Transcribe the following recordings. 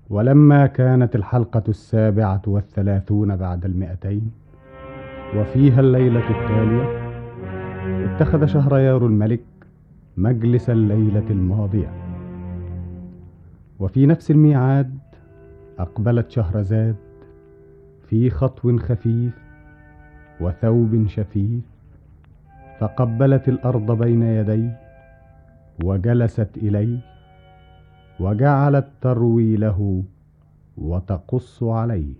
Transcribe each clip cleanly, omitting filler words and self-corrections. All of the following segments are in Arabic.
ولما كانت الحلقة 37 بعد 200 وفيها الليلة التالية، اتخذ شهريار الملك مجلس الليلة الماضية، وفي نفس الميعاد أقبلت شهرزاد في خطو خفيف وثوب شفيف، فقبلت الأرض بين يديه وجلست إليه وجعلت تروي له وتقص عليه.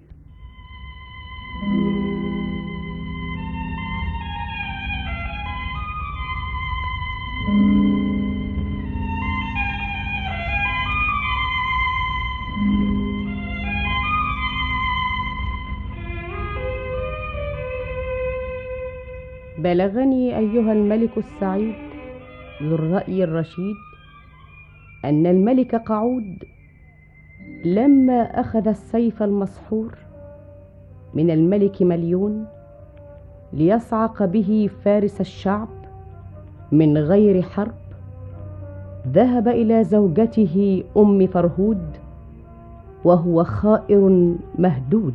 بلغني أيها الملك السعيد ذو الرأي الرشيد أن الملك قعود لما أخذ السيف المسحور من الملك مليون ليصعق به فارس الشعب من غير حرب، ذهب إلى زوجته أم فرهود وهو خائر مهدود،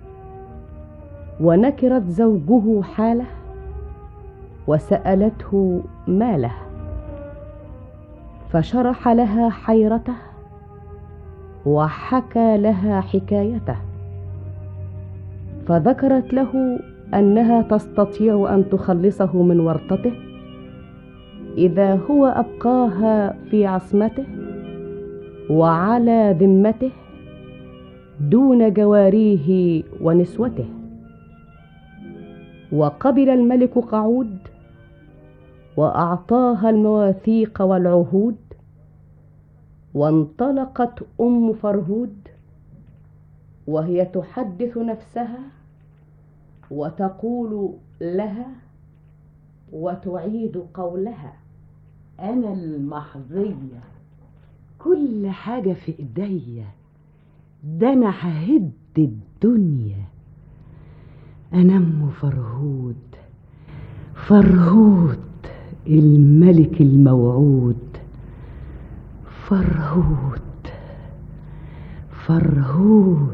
ونكرت زوجه حاله وسألته ما له، فشرح لها حيرته وحكى لها حكايته، فذكرت له أنها تستطيع أن تخلصه من ورطته إذا هو أبقاها في عصمته وعلى ذمته دون جواريه ونسوته. وقبل الملك قعود وأعطاها المواثيق والعهود، وانطلقت أم فرهود وهي تحدث نفسها وتقول لها وتعيد قولها: أنا المحظية، كل حاجة في إيديا، ده أنا ههد الدنيا. أنا أم فرهود، فرهود الملك الموعود، فرهود فرهود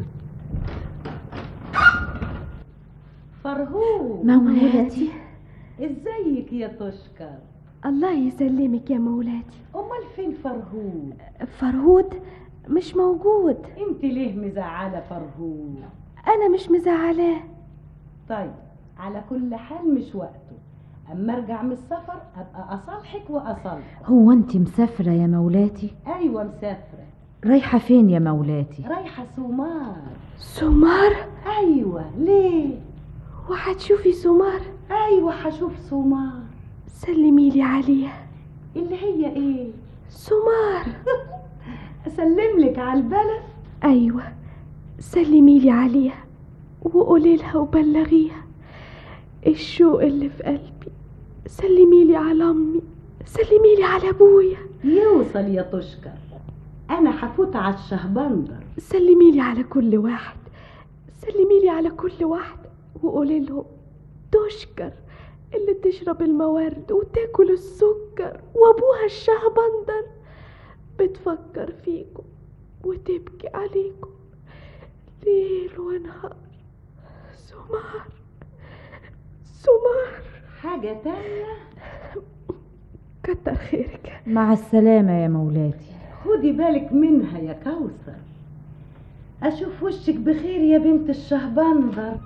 فرهود. مولاتي، ازيك يا تشكر؟ الله يسلمك يا مولاتي. امال فين فرهود؟ فرهود مش موجود. انت ليه مزعله فرهود؟ انا مش مزعلاه. طيب على كل حال مش وقته، اما ارجع من السفر ابقى اصالحك واصالحك. هو انت مسافرة يا مولاتي؟ ايوه مسافرة. رايحة فين يا مولاتي؟ رايحة سمار. سمار؟ ايوه. ليه؟ وهتشوفي سمار؟ ايوه هشوف سمار. سلميلي عليها. اللي هي ايه؟ سمار. اسلملك على البلد؟ ايوه، سلميلي عليها وقولي لها وبلغيها الشوق اللي في قلبي. سلميلي على امي، سلميلي على ابويا. يوصل يا تشكر، انا هفوت على الشهبندر. سلميلي على كل واحد، سلميلي على كل واحد وقولي لهم تشكر اللي تشرب الموارد وتاكل السكر، وابوها الشهبندر بتفكر فيكم وتبكي عليكم ليل ونهار. سمار، سمار. حاجة تانية؟ كتر خيرك. مع السلامة يا مولاتي. خدي بالك منها يا كوثر. اشوف وشك بخير يا بنت الشهبندر.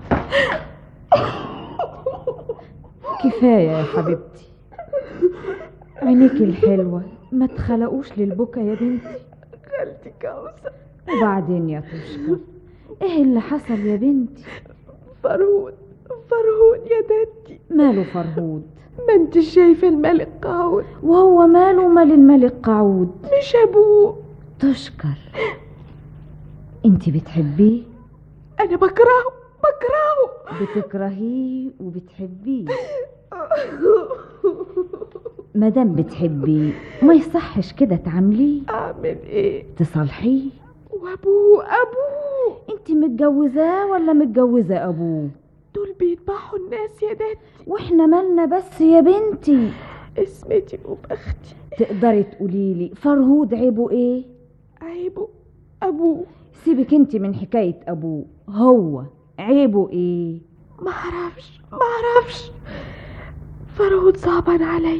كفاية يا حبيبتي، عينيكي الحلوة ما تخلقوش للبكا يا بنتي. خالتي كوثر. وبعدين يا تشكر، ايه اللي حصل يا بنتي؟ فرهود، فرهود يا دتي. ماله فرهود؟ ما انت شايفة الملك قعود. وهو ماله مال الملك قعود؟ مش ابوه. تشكر، انت بتحبيه؟ انا بكرهه، بكرهه. بتكرهيه وبتحبيه؟ مادام بتحبيه ما يصحش كده تعمليه. اعمل ايه؟ تصالحيه. وابوه، ابوه. انت متجوزاه ولا متجوزة ابوه؟ دول بيذبحوا الناس يا دتي. واحنا مالنا بس يا بنتي؟ اسمتي وبختي. تقدري تقوليلي فرهود عيبه ايه؟ عيبه أبوه. سيبك انت من حكاية ابوه، هو عيبه ايه؟ معرفش. فرهود صعبان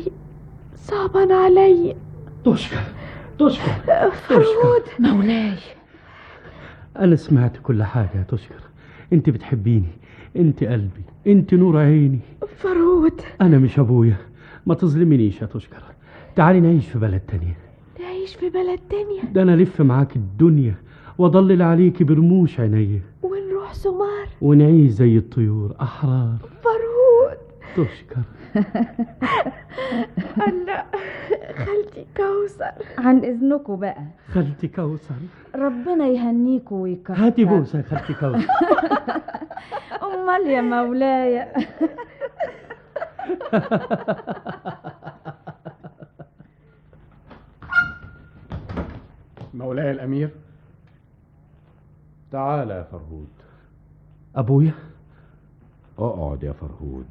علي. تشكر فرهود. مولاي. أنا سمعت كل حاجة يا تشكر. أنت بتحبيني، أنت قلبي، أنت نور عيني. فرهود. أنا مش أبويا، ما تظلمنيش يا تشكر. تعالي نعيش في بلد تانية. نعيش في بلد تانية؟ ده أنا ألف معاك الدنيا وأضلل عليكي برموش عينيا، ونروح سمار ونعيش زي الطيور أحرار. فرهود. تشكر. أنا خالتي كوثر. عن اذنكم بقى، خالتي كوثر. ربنا يهنيكوا ويكتر. هاتي بوسة يا خالتي كوثر. امال يا مولاي. مولاي الأمير. تعال يا فرهود. أبويا. اقعد يا فرهود،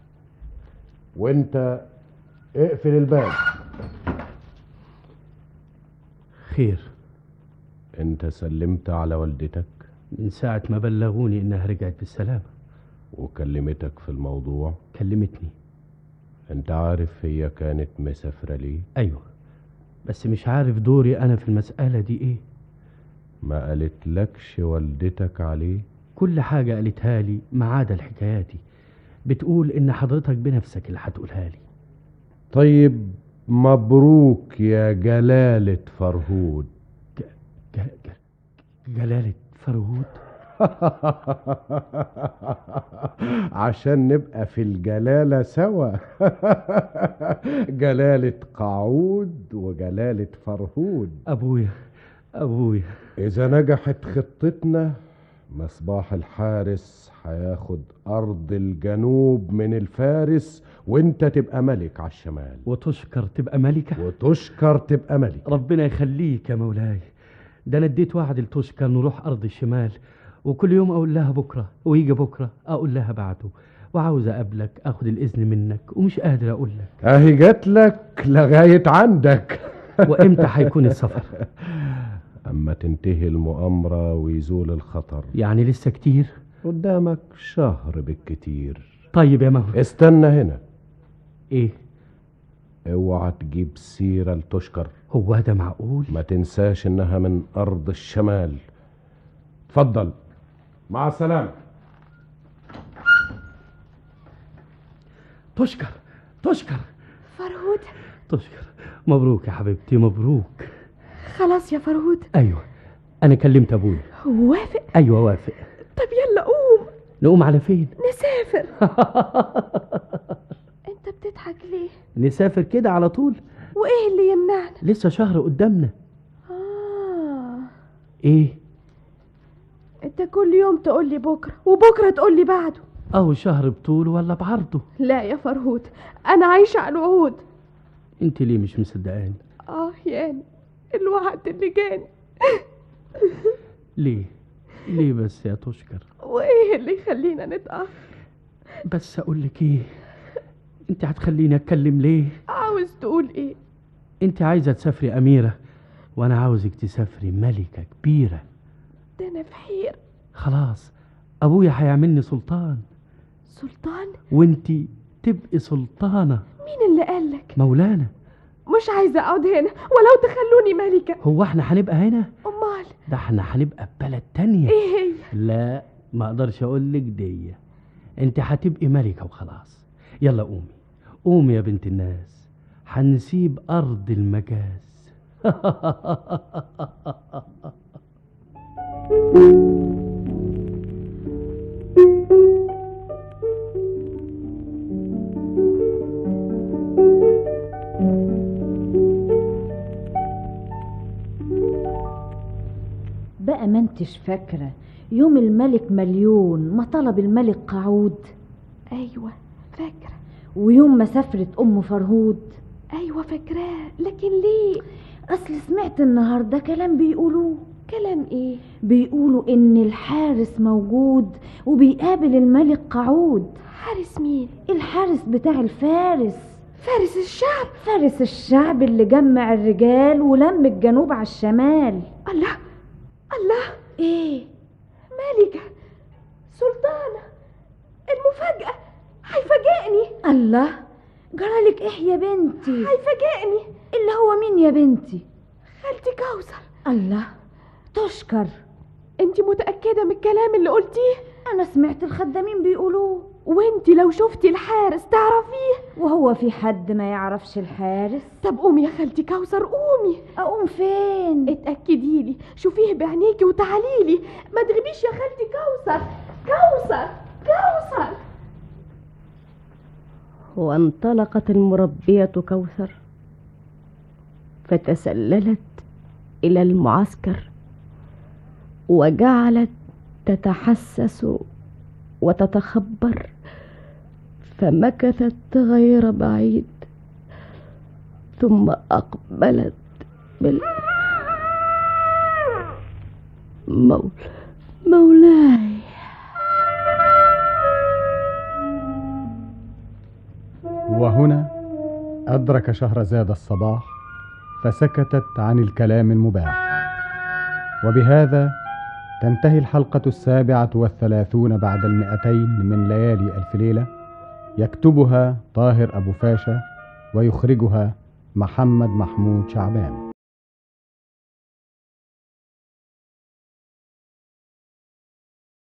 وانت اقفل الباب. خير. انت سلمت على والدتك من ساعة ما بلغوني إنها رجعت بالسلامة. وكلمتك في الموضوع؟ كلمتني. انت عارف هي كانت مسافرة ليه؟ أيوة، بس مش عارف دوري أنا في المسألة دي إيه. ما قالت لكش والدتك عليه؟ كل حاجة قالتها لي ما عدا الحكاياتي. بتقول إن حضرتك بنفسك اللي هتقولها لي. طيب مبروك يا جلالة فرهود. جلالة فرهود. عشان نبقى في الجلالة سوا. جلالة قعود وجلالة فرهود. أبويا. إذا نجحت خطتنا، مصباح الحارس هياخد أرض الجنوب من الفارس، وانت تبقى ملك على الشمال. وتشكر تبقى ملكة. ربنا يخليك يا مولاي. ده أنا اديت وعد لتشكر نروح أرض الشمال، وكل يوم أقول لها بكرة، ويجي بكرة أقول لها بعده، وعاوز أقابلك أخد الإذن منك، ومش قادر أقول لك. أهي جات لك لغاية عندك. وإمتى هيكون السفر؟ أما تنتهي المؤامرة ويزول الخطر. يعني لسه كتير؟ قدامك شهر بالكتير. طيب يا مولاي. استنى هنا. إيه؟ اوعى تجيب سيرة لتشكر. هو ده معقول؟ ما تنساش إنها من أرض الشمال. اتفضل، مع السلامة. تشكر. فرهود. تشكر. مبروك يا حبيبتي، مبروك. خلاص يا فرهود. أيوة، أنا كلمت أبوي. وافق؟ أيوة وافق. طب يلا قوم. نقوم على فين؟ نسافر. انت بتضحك ليه؟ نسافر كده على طول؟ وايه اللي يمنعنا؟ لسه شهر قدامنا. ايه؟ انت كل يوم تقول لي بكره، وبكره تقول لي بعده. أو شهر بطوله ولا بعرضه؟ لا يا فرهود، انا عايشه على الوعود. انت ليه مش مصدقاني؟ يعني الوعد اللي جاني. ليه بس يا تشكر؟ وايه اللي يخلينا نتأخر؟ بس اقول لك ايه، انت هتخليني اتكلم ليه؟ عاوز تقول ايه؟ انت عايزه تسافري اميره، وانا عاوزك تسافري ملكه كبيره. ده انا في حير. خلاص، ابويا هيعملني سلطان. سلطان؟ وانت تبقي سلطانه. مين اللي قالك؟ مولانا. مش عايزه اقعد هنا ولو تخلوني ملكه. هو احنا هنبقى هنا؟ امال ده احنا هنبقى في بلد تانية. ايه هي؟ لا، ما اقدرش اقول لك دي. انت هتبقي ملكه وخلاص. يلا قومي يا بنت الناس، هنسيب ارض المجاز. بقى ما انتش فاكرة يوم الملك مليون ما طلب الملك قعود؟ ايوه فاكرة. ويوم ما سافرت ام فرهود؟ ايوه فاكراه، لكن ليه؟ اصل سمعت النهارده كلام بيقولوه. كلام ايه؟ بيقولوا ان الحارس موجود وبيقابل الملك قعود. حارس مين؟ الحارس بتاع الفارس. فارس الشعب؟ فارس الشعب اللي جمع الرجال ولم الجنوب على الشمال. الله، الله، ايه؟ مالكة سلطانة، المفاجأة هيفاجئني. الله، جرالك ايه يا بنتي؟ هيفاجئني. اللي هو مين يا بنتي؟ خالتي كوثر. الله، تشكر. انت متأكدة من الكلام اللي قلتيه؟ انا سمعت الخدامين بيقولوه. وانت لو شفتي الحارس تعرفيه؟ وهو في حد ما يعرفش الحارس؟ طب قومي يا خالتي كوثر، قومي. اقوم فين؟ اتأكدي لي، شوفيه بعينيكي وتعالي لي. ما تغيبيش يا خالتي كوثر. كوثر كوثر. وانطلقت المربية كوثر فتسللت إلى المعسكر، وجعلت تتحسس وتتخبر، فمكثت غير بعيد، ثم أقبلت مولاي. وهنا أدرك شهرزاد الصباح، فسكتت عن الكلام المباح. وبهذا تنتهي الحلقة 37 بعد 200 من ليالي ألف ليلة، يكتبها طاهر أبو فاشا ويخرجها محمد محمود شعبان.